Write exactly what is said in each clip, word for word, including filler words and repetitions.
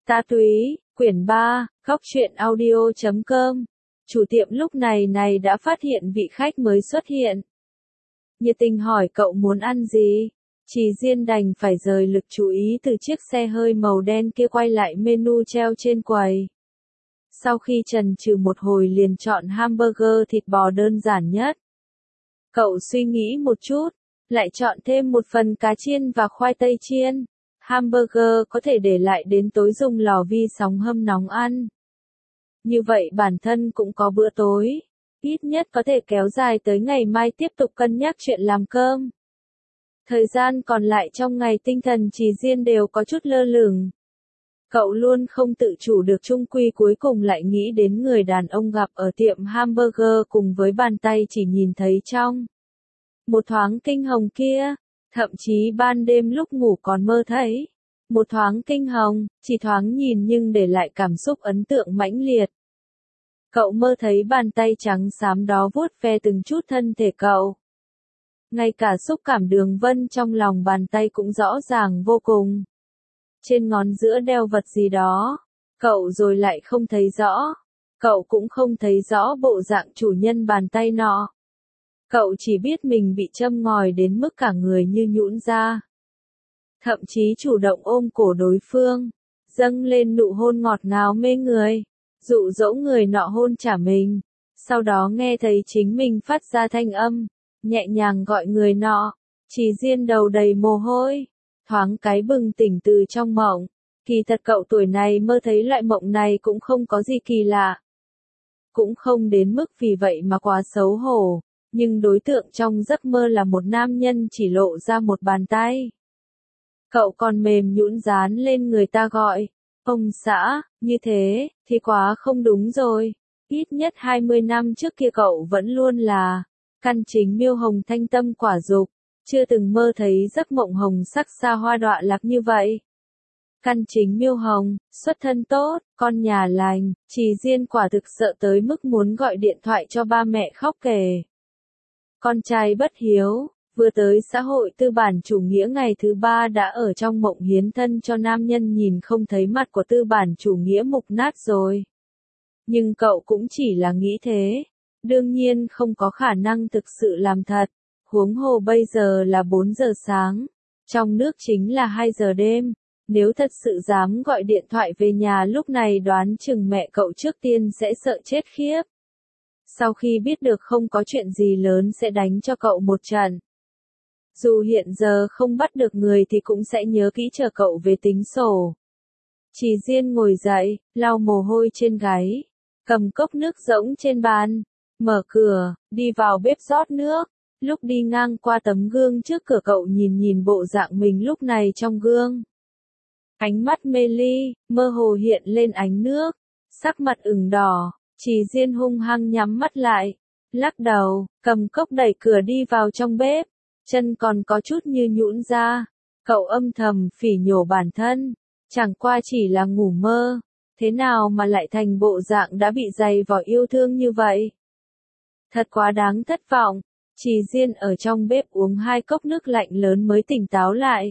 Ta Túy, quyển ba, góc truyện audio chấm com. Chủ tiệm lúc này này đã phát hiện vị khách mới xuất hiện. Nhiệt tình hỏi cậu muốn ăn gì? Trì Diên đành phải rời lực chú ý từ chiếc xe hơi màu đen kia quay lại menu treo trên quầy. Sau khi chần chừ một hồi liền chọn hamburger thịt bò đơn giản nhất. Cậu suy nghĩ một chút, lại chọn thêm một phần cá chiên và khoai tây chiên. Hamburger có thể để lại đến tối dùng lò vi sóng hâm nóng ăn. Như vậy bản thân cũng có bữa tối, ít nhất có thể kéo dài tới ngày mai tiếp tục cân nhắc chuyện làm cơm. Thời gian còn lại trong ngày tinh thần Trì Diên đều có chút lơ lửng. Cậu luôn không tự chủ được chung quy cuối cùng lại nghĩ đến người đàn ông gặp ở tiệm hamburger cùng với bàn tay chỉ nhìn thấy trong một thoáng kinh hồng kia. Thậm chí ban đêm lúc ngủ còn mơ thấy. Một thoáng kinh hồng, chỉ thoáng nhìn nhưng để lại cảm xúc ấn tượng mãnh liệt. Cậu mơ thấy bàn tay trắng xám đó vuốt ve từng chút thân thể cậu. Ngay cả xúc cảm đường vân trong lòng bàn tay cũng rõ ràng vô cùng. Trên ngón giữa đeo vật gì đó. Cậu rồi lại không thấy rõ. Cậu cũng không thấy rõ bộ dạng chủ nhân bàn tay nọ. Cậu chỉ biết mình bị châm ngòi đến mức cả người như nhũn ra. Thậm chí chủ động ôm cổ đối phương, dâng lên nụ hôn ngọt ngào mê người, dụ dỗ người nọ hôn trả mình. Sau đó nghe thấy chính mình phát ra thanh âm, nhẹ nhàng gọi người nọ. Trì Diên đầu đầy mồ hôi, thoáng cái bừng tỉnh từ trong mộng. Kỳ thật cậu tuổi này mơ thấy loại mộng này cũng không có gì kỳ lạ. Cũng không đến mức vì vậy mà quá xấu hổ. Nhưng đối tượng trong giấc mơ là một nam nhân chỉ lộ ra một bàn tay. Cậu còn mềm nhũn dán lên người ta gọi, ông xã, như thế, thì quá không đúng rồi. Ít nhất hai mươi năm trước kia cậu vẫn luôn là căn chính miêu hồng thanh tâm quả dục, chưa từng mơ thấy giấc mộng hồng sắc xa hoa đọa lạc như vậy. Căn chính miêu hồng, xuất thân tốt, con nhà lành, Trì Diên quả thực sợ tới mức muốn gọi điện thoại cho ba mẹ khóc kể. Con trai bất hiếu, vừa tới xã hội tư bản chủ nghĩa ngày thứ ba đã ở trong mộng hiến thân cho nam nhân nhìn không thấy mặt của tư bản chủ nghĩa mục nát rồi. Nhưng cậu cũng chỉ là nghĩ thế, đương nhiên không có khả năng thực sự làm thật, huống hồ bây giờ là bốn giờ sáng, trong nước chính là hai giờ đêm, nếu thật sự dám gọi điện thoại về nhà lúc này đoán chừng mẹ cậu trước tiên sẽ sợ chết khiếp. Sau khi biết được không có chuyện gì lớn sẽ đánh cho cậu một trận. Dù hiện giờ không bắt được người thì cũng sẽ nhớ kỹ chờ cậu về tính sổ. Trì Diên ngồi dậy, lau mồ hôi trên gáy, cầm cốc nước rỗng trên bàn, mở cửa, đi vào bếp rót nước. Lúc đi ngang qua tấm gương trước cửa cậu nhìn nhìn bộ dạng mình lúc này trong gương. Ánh mắt mê ly, mơ hồ hiện lên ánh nước, sắc mặt ửng đỏ. Trì Diên hung hăng nhắm mắt lại, lắc đầu, cầm cốc đẩy cửa đi vào trong bếp, chân còn có chút như nhũn ra. Cậu âm thầm phỉ nhổ bản thân, chẳng qua chỉ là ngủ mơ, thế nào mà lại thành bộ dạng đã bị dày vò yêu thương như vậy. Thật quá đáng thất vọng. Trì Diên ở trong bếp uống hai cốc nước lạnh lớn mới tỉnh táo lại.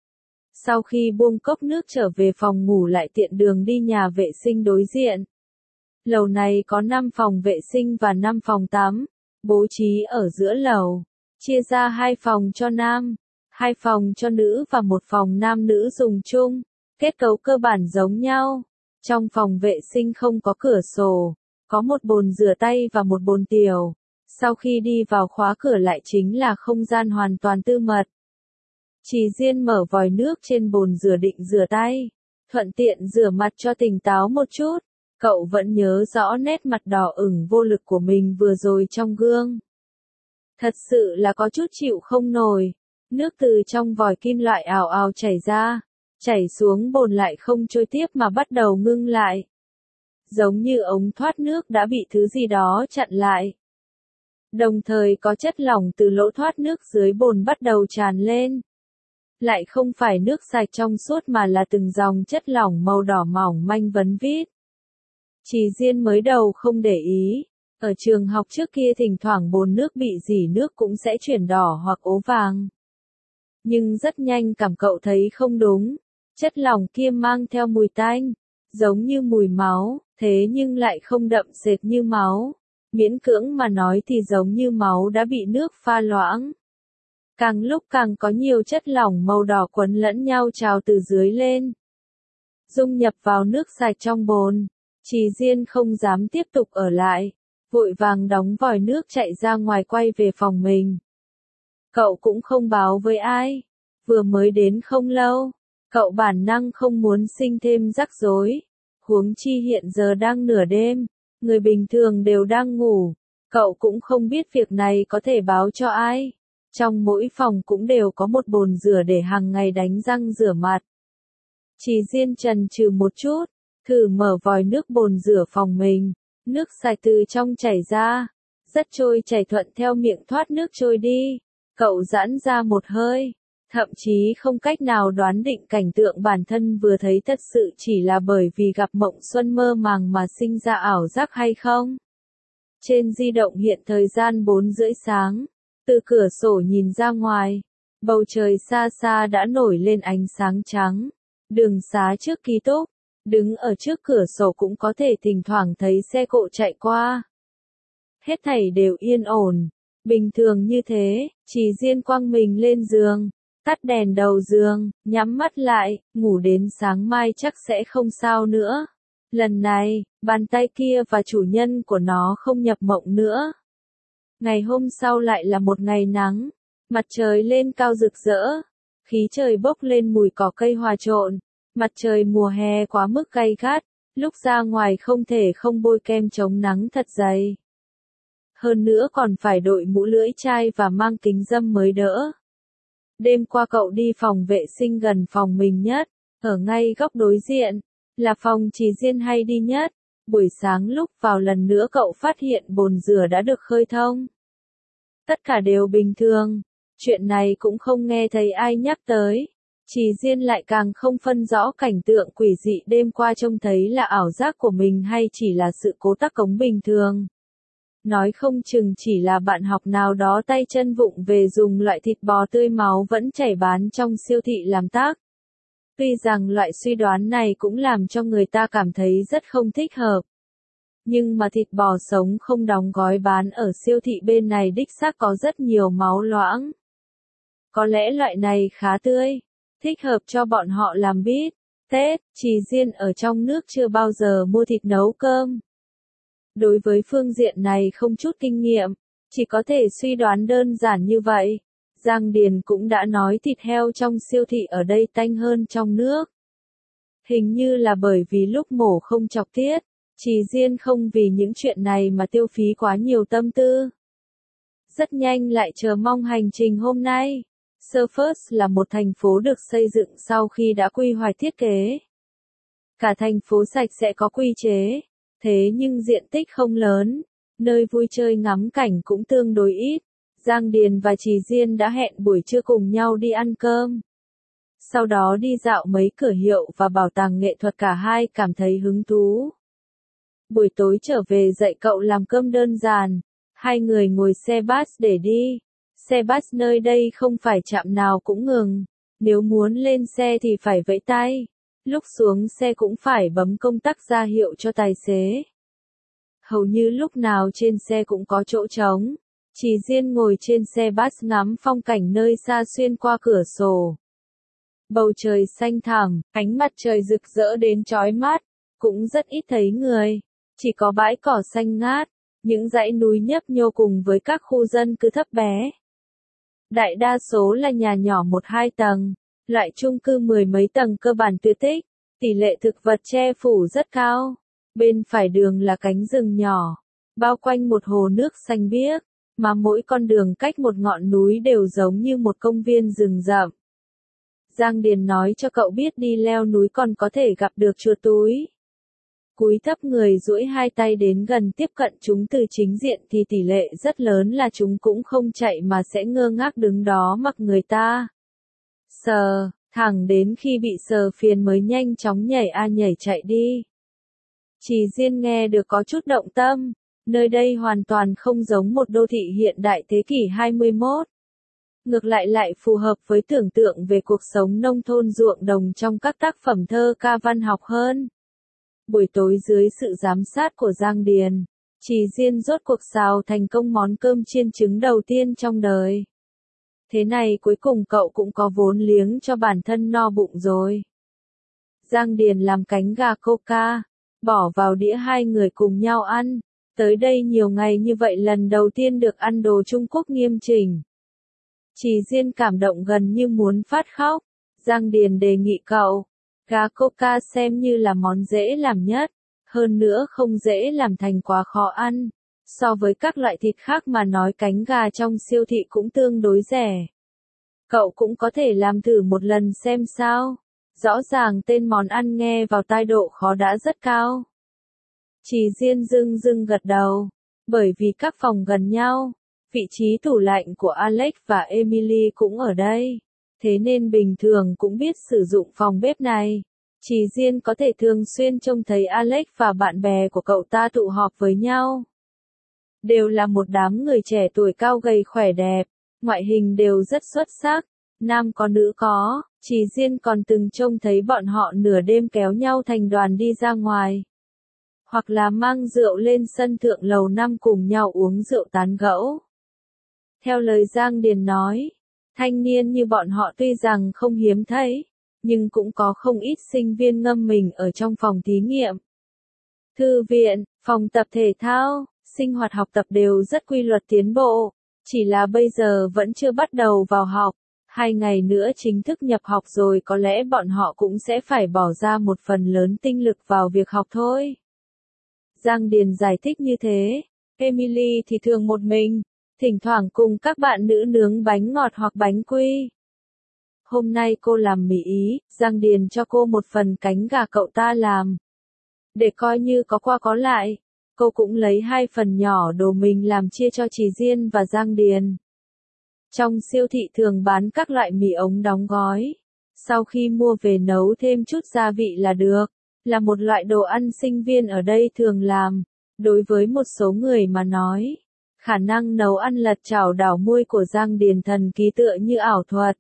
Sau khi buông cốc nước trở về phòng ngủ lại tiện đường đi nhà vệ sinh đối diện. Lầu này có năm phòng vệ sinh và năm phòng tắm, bố trí ở giữa lầu, chia ra hai phòng cho nam, hai phòng cho nữ và một phòng nam nữ dùng chung, kết cấu cơ bản giống nhau. Trong phòng vệ sinh không có cửa sổ, có một bồn rửa tay và một bồn tiểu, sau khi đi vào khóa cửa lại chính là không gian hoàn toàn tư mật. Trì Diên mở vòi nước trên bồn rửa định rửa tay, thuận tiện rửa mặt cho tỉnh táo một chút. Cậu vẫn nhớ rõ nét mặt đỏ ửng vô lực của mình vừa rồi trong gương. Thật sự là có chút chịu không nổi. Nước từ trong vòi kim loại ào ào chảy ra, chảy xuống bồn lại không trôi tiếp mà bắt đầu ngưng lại. Giống như ống thoát nước đã bị thứ gì đó chặn lại. Đồng thời có chất lỏng từ lỗ thoát nước dưới bồn bắt đầu tràn lên. Lại không phải nước sạch trong suốt mà là từng dòng chất lỏng màu đỏ mỏng manh vấn vít. Trì Diên mới đầu không để ý, ở trường học trước kia thỉnh thoảng bồn nước bị rỉ nước cũng sẽ chuyển đỏ hoặc ố vàng. Nhưng rất nhanh cảm cậu thấy không đúng, Chất lỏng kia mang theo mùi tanh, giống như mùi máu, thế nhưng lại không đậm sệt như máu. Miễn cưỡng mà nói thì giống như máu đã bị nước pha loãng. Càng lúc càng có nhiều chất lỏng màu đỏ quấn lẫn nhau trào từ dưới lên, dung nhập vào nước sạch trong bồn. Trì Diên không dám tiếp tục ở lại, vội vàng đóng vòi nước chạy ra ngoài quay về phòng mình. Cậu cũng không báo với ai, vừa mới đến không lâu, cậu bản năng không muốn sinh thêm rắc rối, huống chi hiện giờ đang nửa đêm, người bình thường đều đang ngủ, cậu cũng không biết việc này có thể báo cho ai. Trong mỗi phòng cũng đều có một bồn rửa để hàng ngày đánh răng rửa mặt. Trì Diên chần chừ một chút, thử mở vòi nước bồn rửa phòng mình, nước sạch từ trong chảy ra, rất trôi chảy thuận theo miệng thoát nước trôi đi. Cậu giãn ra một hơi, thậm chí không cách nào đoán định cảnh tượng bản thân vừa thấy thật sự chỉ là bởi vì gặp mộng xuân mơ màng mà sinh ra ảo giác hay không. Trên di động hiện thời gian bốn rưỡi sáng, từ cửa sổ nhìn ra ngoài, bầu trời xa xa đã nổi lên ánh sáng trắng. Đường xá trước ký túc, đứng ở trước cửa sổ cũng có thể thỉnh thoảng thấy xe cộ chạy qua. Hết thảy đều yên ổn, bình thường như thế. Trì Diên quăng mình lên giường, tắt đèn đầu giường, nhắm mắt lại, ngủ đến sáng mai chắc sẽ không sao nữa. Lần này, bàn tay kia và chủ nhân của nó không nhập mộng nữa. Ngày hôm sau lại là một ngày nắng, mặt trời lên cao rực rỡ, khí trời bốc lên mùi cỏ cây hòa trộn, mặt trời mùa hè quá mức gay gắt, lúc ra ngoài không thể không bôi kem chống nắng thật dày. Hơn nữa còn phải đội mũ lưỡi chai và mang kính râm mới đỡ. Đêm qua cậu đi phòng vệ sinh gần phòng mình nhất, ở ngay góc đối diện, là phòng Trì Diên hay đi nhất. Buổi sáng lúc vào lần nữa cậu phát hiện bồn rửa đã được khơi thông. Tất cả đều bình thường, chuyện này cũng không nghe thấy ai nhắc tới. Trì Diên lại càng không phân rõ cảnh tượng quỷ dị đêm qua trông thấy là ảo giác của mình hay chỉ là sự cố tắc cống bình thường. Nói không chừng chỉ là bạn học nào đó tay chân vụng về dùng loại thịt bò tươi máu vẫn chảy bán trong siêu thị làm tác. Tuy rằng loại suy đoán này cũng làm cho người ta cảm thấy rất không thích hợp. Nhưng mà thịt bò sống không đóng gói bán ở siêu thị bên này đích xác có rất nhiều máu loãng. Có lẽ loại này khá tươi, thích hợp cho bọn họ làm bít tết. Trì Diên ở trong nước chưa bao giờ mua thịt nấu cơm. Đối với phương diện này không chút kinh nghiệm, chỉ có thể suy đoán đơn giản như vậy. Giang Điền cũng đã nói thịt heo trong siêu thị ở đây tanh hơn trong nước. Hình như là bởi vì lúc mổ không chọc tiết, Trì Diên không vì những chuyện này mà tiêu phí quá nhiều tâm tư. Rất nhanh lại chờ mong hành trình hôm nay. Surfers là một thành phố được xây dựng sau khi đã quy hoạch thiết kế. Cả thành phố sạch sẽ có quy chế, thế nhưng diện tích không lớn, nơi vui chơi ngắm cảnh cũng tương đối ít. Giang Điền và Trì Diên đã hẹn buổi trưa cùng nhau đi ăn cơm. Sau đó đi dạo mấy cửa hiệu và bảo tàng nghệ thuật, cả hai cảm thấy hứng thú. Buổi tối trở về dạy cậu làm cơm đơn giản, hai người ngồi xe bus để đi. Xe bus nơi đây không phải trạm nào cũng ngừng, nếu muốn lên xe thì phải vẫy tay, lúc xuống xe cũng phải bấm công tắc ra hiệu cho tài xế. Hầu như lúc nào trên xe cũng có chỗ trống. Trì Diên ngồi trên xe bus ngắm phong cảnh nơi xa xuyên qua cửa sổ. Bầu trời xanh thẳm, ánh mặt trời rực rỡ đến chói mắt, cũng rất ít thấy người, chỉ có bãi cỏ xanh ngát, những dãy núi nhấp nhô cùng với các khu dân cư thấp bé. Đại đa số là nhà nhỏ một hai tầng, loại chung cư mười mấy tầng cơ bản tuyệt tích, tỷ lệ thực vật che phủ rất cao. Bên phải đường là cánh rừng nhỏ, bao quanh một hồ nước xanh biếc, mà mỗi con đường cách một ngọn núi đều giống như một công viên rừng rậm. Giang Điền nói cho cậu biết đi leo núi còn có thể gặp được chuột túi. Cúi thấp người duỗi hai tay đến gần tiếp cận chúng từ chính diện thì tỷ lệ rất lớn là chúng cũng không chạy mà sẽ ngơ ngác đứng đó mặc người ta sờ, thẳng đến khi bị sờ phiền mới nhanh chóng nhảy a nhảy chạy đi. Trì Diên nghe được có chút động tâm, nơi đây hoàn toàn không giống một đô thị hiện đại thế kỷ hai mươi mốt. ngược lại lại phù hợp với tưởng tượng về cuộc sống nông thôn ruộng đồng trong các tác phẩm thơ ca văn học hơn. Buổi tối dưới sự giám sát của Giang Điền, Trì Diên rốt cuộc xào thành công món cơm chiên trứng đầu tiên trong đời. Thế này cuối cùng cậu cũng có vốn liếng cho bản thân no bụng rồi. Giang Điền làm cánh gà coca, bỏ vào đĩa hai người cùng nhau ăn. Tới đây nhiều ngày như vậy lần đầu tiên được ăn đồ Trung Quốc nghiêm chỉnh. Trì Diên cảm động gần như muốn phát khóc. Giang Điền đề nghị cậu, gà coca xem như là món dễ làm nhất, hơn nữa không dễ làm thành quá khó ăn. So với các loại thịt khác mà nói cánh gà trong siêu thị cũng tương đối rẻ. Cậu cũng có thể làm thử một lần xem sao. Rõ ràng tên món ăn nghe vào tai độ khó đã rất cao. Trì Diên dưng dưng gật đầu. Bởi vì các phòng gần nhau, vị trí tủ lạnh của Alex và Emily cũng ở đây. Thế nên bình thường cũng biết sử dụng phòng bếp này. Trì Diên có thể thường xuyên trông thấy Alex và bạn bè của cậu ta tụ họp với nhau. Đều là một đám người trẻ tuổi cao gầy khỏe đẹp, ngoại hình đều rất xuất sắc, nam có nữ có. Trì Diên còn từng trông thấy bọn họ nửa đêm kéo nhau thành đoàn đi ra ngoài. Hoặc là mang rượu lên sân thượng lầu năm cùng nhau uống rượu tán gẫu. Theo lời Giang Điền nói, thanh niên như bọn họ tuy rằng không hiếm thấy, nhưng cũng có không ít sinh viên ngâm mình ở trong phòng thí nghiệm. Thư viện, phòng tập thể thao, sinh hoạt học tập đều rất quy luật tiến bộ, chỉ là bây giờ vẫn chưa bắt đầu vào học. Hai ngày nữa chính thức nhập học rồi có lẽ bọn họ cũng sẽ phải bỏ ra một phần lớn tinh lực vào việc học thôi. Giang Điền giải thích như thế. Emily thì thường một mình, thỉnh thoảng cùng các bạn nữ nướng bánh ngọt hoặc bánh quy. Hôm nay cô làm mì Ý, Giang Điền cho cô một phần cánh gà cậu ta làm. Để coi như có qua có lại, cô cũng lấy hai phần nhỏ đồ mình làm chia cho Trì Diên và Giang Điền. Trong siêu thị thường bán các loại mì ống đóng gói. Sau khi mua về nấu thêm chút gia vị là được, là một loại đồ ăn sinh viên ở đây thường làm. Đối với một số người mà nói, khả năng nấu ăn lật chảo đảo muôi của Giang Điền thần kỳ tựa như ảo thuật.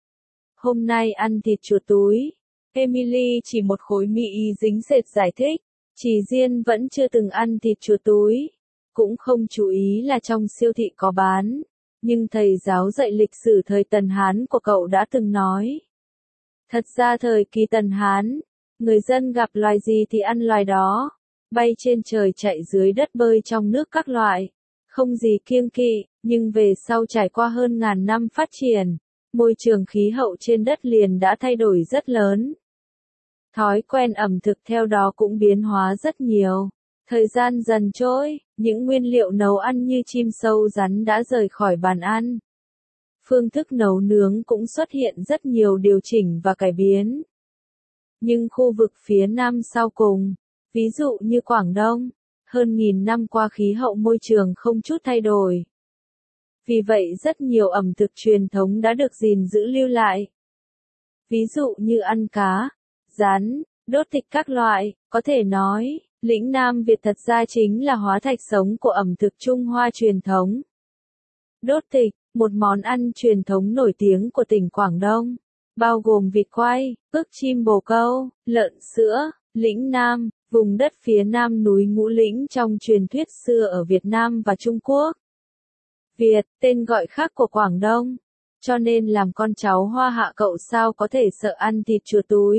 Hôm nay ăn thịt chuột túi. Emily chỉ một khối mì Ý dính sệt giải thích. Trì Diên vẫn chưa từng ăn thịt chuột túi. Cũng không chú ý là trong siêu thị có bán. Nhưng thầy giáo dạy lịch sử thời Tần Hán của cậu đã từng nói. Thật ra thời kỳ Tần Hán, người dân gặp loài gì thì ăn loài đó. Bay trên trời chạy dưới đất bơi trong nước các loại. Không gì kiêng kỵ, nhưng về sau trải qua hơn ngàn năm phát triển, môi trường khí hậu trên đất liền đã thay đổi rất lớn. Thói quen ẩm thực theo đó cũng biến hóa rất nhiều. Thời gian dần trôi, những nguyên liệu nấu ăn như chim sâu rắn đã rời khỏi bàn ăn. Phương thức nấu nướng cũng xuất hiện rất nhiều điều chỉnh và cải biến. Nhưng khu vực phía Nam sau cùng, ví dụ như Quảng Đông, hơn nghìn năm qua khí hậu môi trường không chút thay đổi. Vì vậy rất nhiều ẩm thực truyền thống đã được gìn giữ lưu lại. Ví dụ như ăn cá, rán, đốt thịt các loại, có thể nói, lĩnh Nam Việt thật ra chính là hóa thạch sống của ẩm thực Trung Hoa truyền thống. Đốt thịt, một món ăn truyền thống nổi tiếng của tỉnh Quảng Đông, bao gồm vịt quay, ức chim bồ câu, lợn sữa. Lĩnh Nam, vùng đất phía nam núi Ngũ Lĩnh trong truyền thuyết xưa ở Việt Nam và Trung Quốc. Việt, tên gọi khác của Quảng Đông. Cho nên làm con cháu Hoa Hạ cậu sao có thể sợ ăn thịt chuột túi.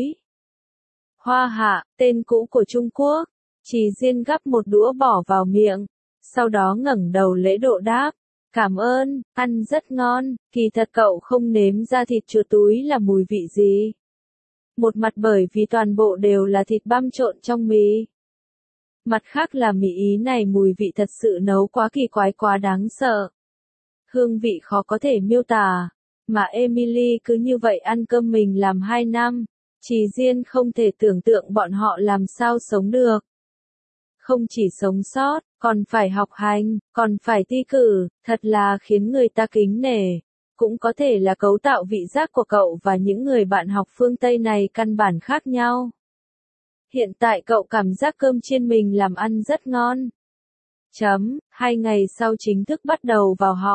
Hoa Hạ, tên cũ của Trung Quốc. Trì Diên gắp một đũa bỏ vào miệng. Sau đó ngẩng đầu lễ độ đáp. Cảm ơn, ăn rất ngon, kỳ thật cậu không nếm ra thịt chuột túi là mùi vị gì. Một mặt bởi vì toàn bộ đều là thịt băm trộn trong mì. Mặt khác là mì Ý này mùi vị thật sự nấu quá kỳ quái quá đáng sợ. Hương vị khó có thể miêu tả. Mà Emily cứ như vậy ăn cơm mình làm hai năm. Trì Diên không thể tưởng tượng bọn họ làm sao sống được. Không chỉ sống sót, còn phải học hành, còn phải thi cử, thật là khiến người ta kính nể. Cũng có thể là cấu tạo vị giác của cậu và những người bạn học phương Tây này căn bản khác nhau. Hiện tại cậu cảm giác cơm chiên mình làm ăn rất ngon. Chấm, hai ngày sau chính thức bắt đầu vào học,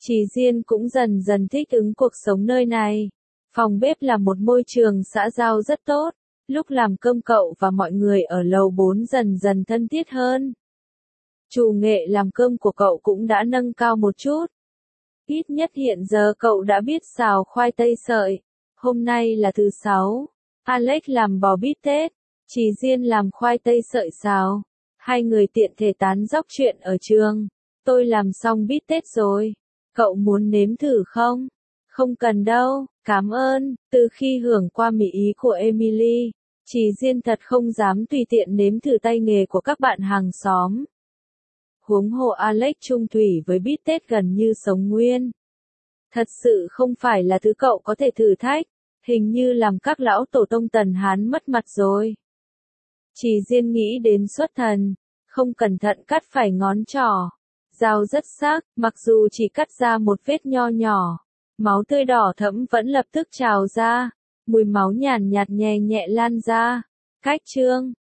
Chỉ Diên cũng dần dần thích ứng cuộc sống nơi này. Phòng bếp là một môi trường xã giao rất tốt. Lúc làm cơm cậu và mọi người ở lầu bốn dần dần thân thiết hơn. Chủ nghệ làm cơm của cậu cũng đã nâng cao một chút. Ít nhất hiện giờ cậu đã biết xào khoai tây sợi. Hôm nay là thứ sáu. Alex làm bò bít tết. Chỉ Diên làm khoai tây sợi xào. Hai người tiện thể tán dóc chuyện ở trường. Tôi làm xong bít tết rồi. Cậu muốn nếm thử không? Không cần đâu, cảm ơn. Từ khi hưởng qua mỹ ý của Emily, Chỉ Diên thật không dám tùy tiện nếm thử tay nghề của các bạn hàng xóm. Huống hồ Alex chung thủy với bít tết gần như sống nguyên. Thật sự không phải là thứ cậu có thể thử thách, hình như làm các lão tổ tông Tần Hán mất mặt rồi. Chỉ Diên nghĩ đến xuất thần, không cẩn thận cắt phải ngón trỏ. Dao rất sắc, mặc dù chỉ cắt ra một vết nho nhỏ. Máu tươi đỏ thẫm vẫn lập tức trào ra. Mùi máu nhàn nhạt nhẹ nhẹ lan ra. Cách chương